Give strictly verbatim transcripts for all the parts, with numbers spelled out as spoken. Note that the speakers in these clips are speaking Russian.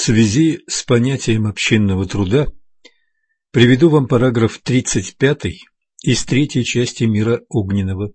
связи с понятием общинного труда приведу вам параграф тридцать пятый из третьей части «Мира огненного».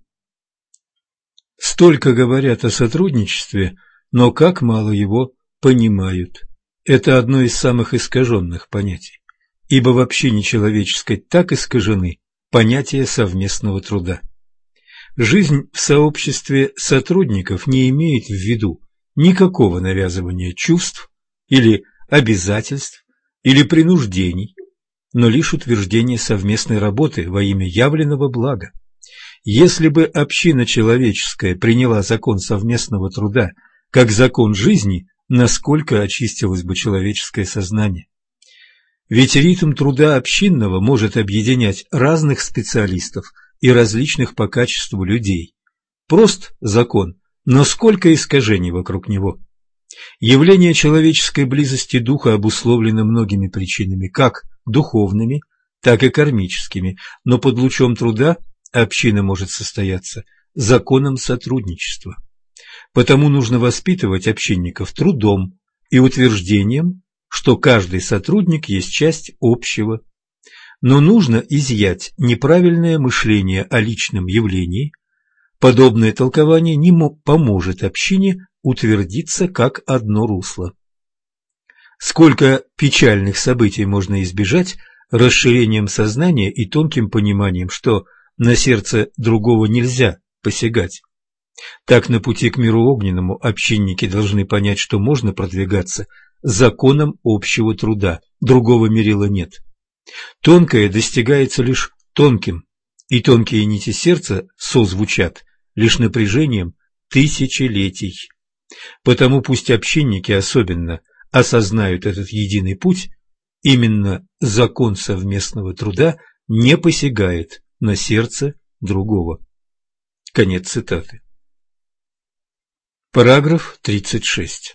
Столько говорят о сотрудничестве, но как мало его понимают. Это одно из самых искаженных понятий, ибо в общине человеческой так искажены понятия совместного труда. Жизнь в сообществе сотрудников не имеет в виду никакого навязывания чувств или обязательств или принуждений, но лишь утверждение совместной работы во имя явленного блага. Если бы община человеческая приняла закон совместного труда как закон жизни, насколько очистилось бы человеческое сознание? Ведь ритм труда общинного может объединять разных специалистов и различных по качеству людей. Прост закон, но сколько искажений вокруг него. Явление человеческой близости духа обусловлено многими причинами, как духовными, так и кармическими, но под лучом труда община может состояться законом сотрудничества. Потому нужно воспитывать общинников трудом и утверждением, что каждый сотрудник есть часть общего. Но нужно изъять неправильное мышление о личном явлении. Подобное толкование не поможет общине утвердиться как одно русло. Сколько печальных событий можно избежать расширением сознания и тонким пониманием, что на сердце другого нельзя посягать. Так на пути к миру огненному общинники должны понять, что можно продвигаться законом общего труда, другого мерила нет. Тонкое достигается лишь тонким, и тонкие нити сердца созвучат лишь напряжением тысячелетий. Потому пусть общинники особенно осознают этот единый путь, именно закон совместного труда не посягает на сердце другого. Конец цитаты. Параграф тридцать шесть.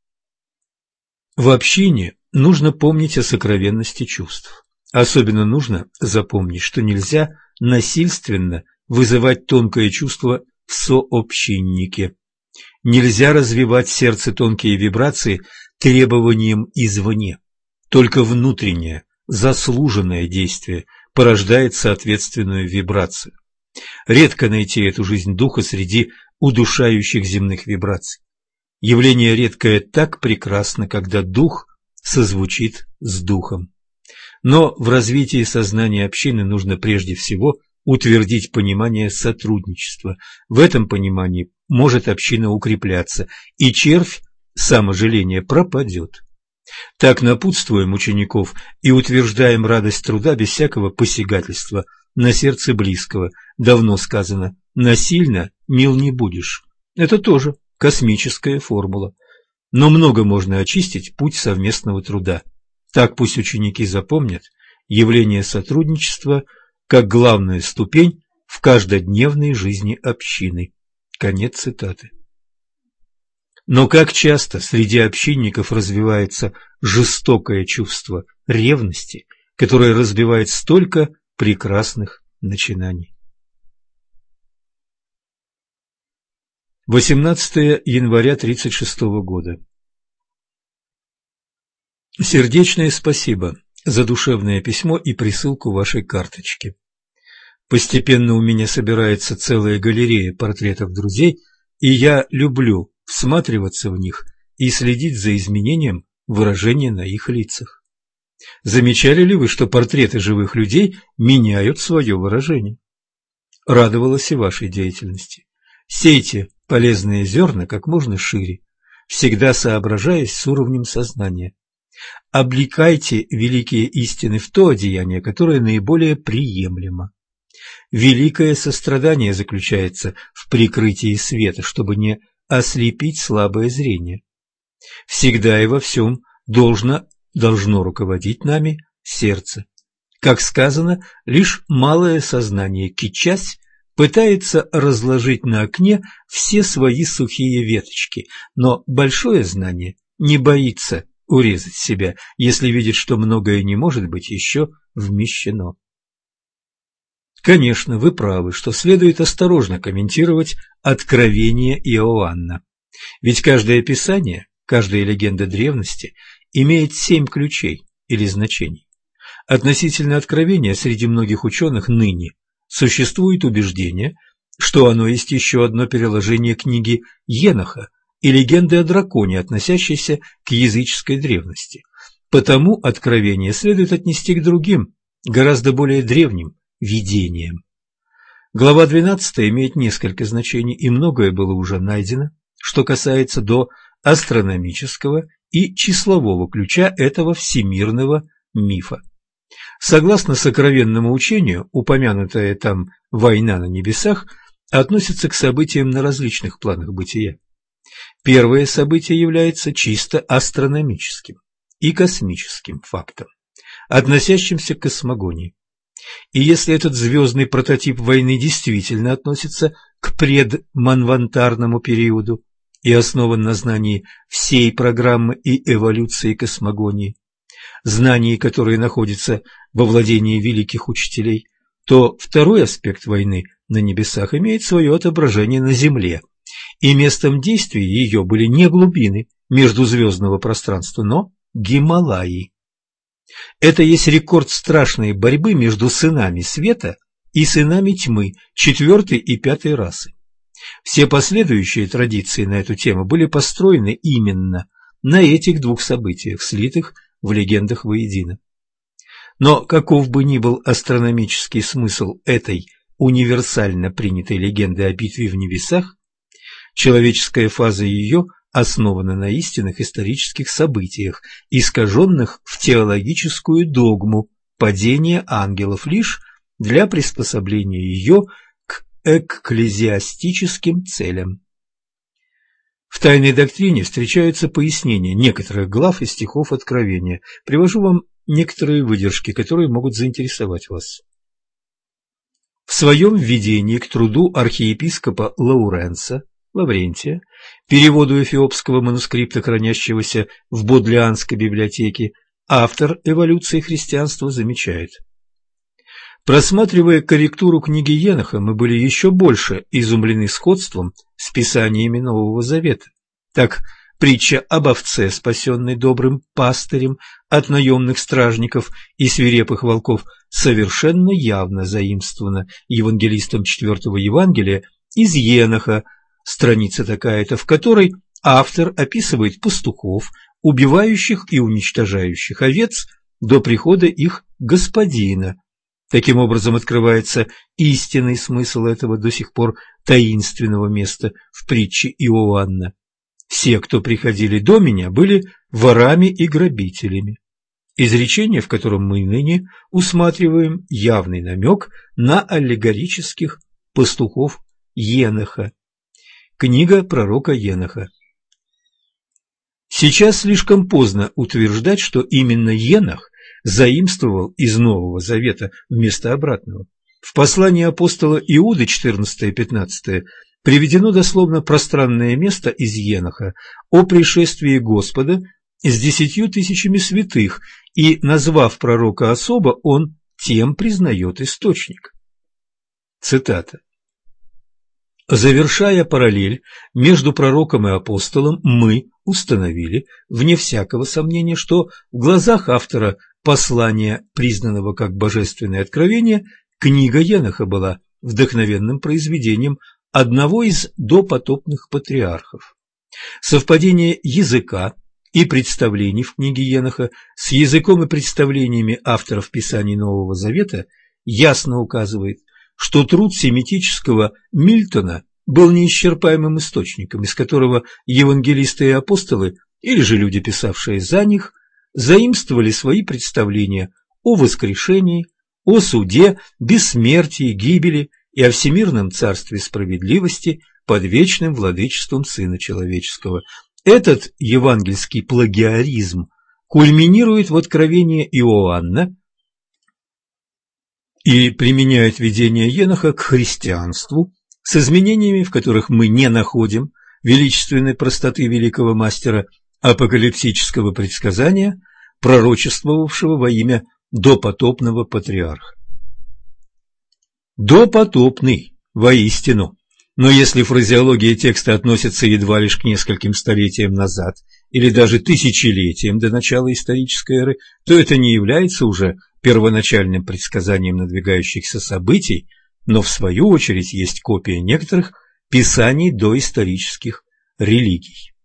В общине нужно помнить о сокровенности чувств. Особенно нужно запомнить, что нельзя насильственно вызывать тонкое чувство в сообщиннике. Нельзя развивать в сердце тонкие вибрации требованием извне. Только внутреннее, заслуженное действие порождает соответственную вибрацию. Редко найти эту жизнь духа среди удушающих земных вибраций. Явление редкое так прекрасно, когда дух созвучит с духом. Но в развитии сознания общины нужно прежде всего утвердить понимание сотрудничества. В этом понимании может община укрепляться, и червь саможаления пропадет. Так напутствуем учеников и утверждаем радость труда без всякого посягательства на сердце близкого. Давно сказано: насильно мил не будешь. Это тоже космическая формула. Но много можно очистить путь совместного труда. Так пусть ученики запомнят явление сотрудничества как главную ступень в каждодневной жизни общины. Конец цитаты. Но как часто среди общинников развивается жестокое чувство ревности, которое разбивает столько прекрасных начинаний. восемнадцатое января тридцать шестого года. Сердечное спасибо за душевное письмо и присылку вашей карточки. Постепенно у меня собирается целая галерея портретов друзей, и я люблю всматриваться в них и следить за изменением выражения на их лицах. Замечали ли вы, что портреты живых людей меняют свое выражение? Радовалась и вашей деятельности. Сейте полезные зерна как можно шире, всегда соображаясь с уровнем сознания. Облекайте великие истины в то одеяние, которое наиболее приемлемо. Великое сострадание заключается в прикрытии света, чтобы не ослепить слабое зрение. Всегда и во всем должно, должно руководить нами сердце. Как сказано, лишь малое сознание, кичась, пытается разложить на окне все свои сухие веточки, но большое знание не боится урезать себя, если видит, что многое не может быть еще вмещено. Конечно, вы правы, что следует осторожно комментировать откровение Иоанна. Ведь каждое писание, каждая легенда древности имеет семь ключей или значений. Относительно откровения среди многих ученых ныне существует убеждение, что оно есть еще одно переложение книги Еноха и легенды о драконе, относящейся к языческой древности. Потому откровение следует отнести к другим, гораздо более древним видениям. Глава двенадцатая имеет несколько значений, и многое было уже найдено, что касается до астрономического и числового ключа этого всемирного мифа. Согласно сокровенному учению, упомянутая там война на небесах относится к событиям на различных планах бытия. Первое событие является чисто астрономическим и космическим фактом, относящимся к космогонии. И если этот звездный прототип войны действительно относится к предманвантарному периоду и основан на знании всей программы и эволюции космогонии, знании, которые находятся во владении великих учителей, то второй аспект войны на небесах имеет свое отображение на Земле, и местом действия ее были не глубины междузвездного пространства, но Гималаи. Это есть рекорд страшной борьбы между сынами света и сынами тьмы четвертой и пятой расы. Все последующие традиции на эту тему были построены именно на этих двух событиях, слитых в легендах воедино. Но каков бы ни был астрономический смысл этой универсально принятой легенды о битве в небесах, человеческая фаза ее основана на истинных исторических событиях, искаженных в теологическую догму падения ангелов лишь для приспособления ее к экклезиастическим целям. В тайной доктрине встречаются пояснения некоторых глав и стихов Откровения. Привожу вам некоторые выдержки, которые могут заинтересовать вас. В своем введении к труду архиепископа Лауренса Лаврентия, переводу эфиопского манускрипта, хранящегося в Бодлианской библиотеке, автор эволюции христианства замечает: просматривая корректуру книги Еноха, мы были еще больше изумлены сходством с писаниями Нового Завета. Так, притча об овце, спасенной добрым пастырем от наемных стражников и свирепых волков, совершенно явно заимствована евангелистом четвертого Евангелия из Еноха, страница такая-то, в которой автор описывает пастухов, убивающих и уничтожающих овец до прихода их господина. Таким образом открывается истинный смысл этого до сих пор таинственного места в притче Иоанна. Все, кто приходили до меня, были ворами и грабителями. Изречение, в котором мы ныне усматриваем явный намек на аллегорических пастухов Еноха. Книга пророка Еноха. Сейчас слишком поздно утверждать, что именно Енох заимствовал из Нового Завета вместо обратного. В послании апостола Иуды четырнадцатое-пятнадцатое приведено дословно пространное место из Еноха о пришествии Господа с десятью тысячами святых, и, назвав пророка особо, он тем признает источник. Цитата. Завершая параллель между пророком и апостолом, мы установили, вне всякого сомнения, что в глазах автора послания, признанного как божественное откровение, книга Еноха была вдохновенным произведением одного из допотопных патриархов. Совпадение языка и представлений в книге Еноха с языком и представлениями авторов Писаний Нового Завета ясно указывает, что труд семитического Мильтона был неисчерпаемым источником, из которого евангелисты и апостолы, или же люди, писавшие за них, заимствовали свои представления о воскрешении, о суде, бессмертии, гибели и о всемирном царстве справедливости под вечным владычеством Сына Человеческого. Этот евангельский плагиаризм кульминирует в откровении Иоанна и применяет видение Еноха к христианству с изменениями, в которых мы не находим величественной простоты великого мастера апокалиптического предсказания, пророчествовавшего во имя допотопного патриарха. Допотопный, воистину, но если фразеология текста относится едва лишь к нескольким столетиям назад или даже тысячелетием до начала исторической эры, то это не является уже первоначальным предсказанием надвигающихся событий, но в свою очередь есть копия некоторых писаний доисторических религий.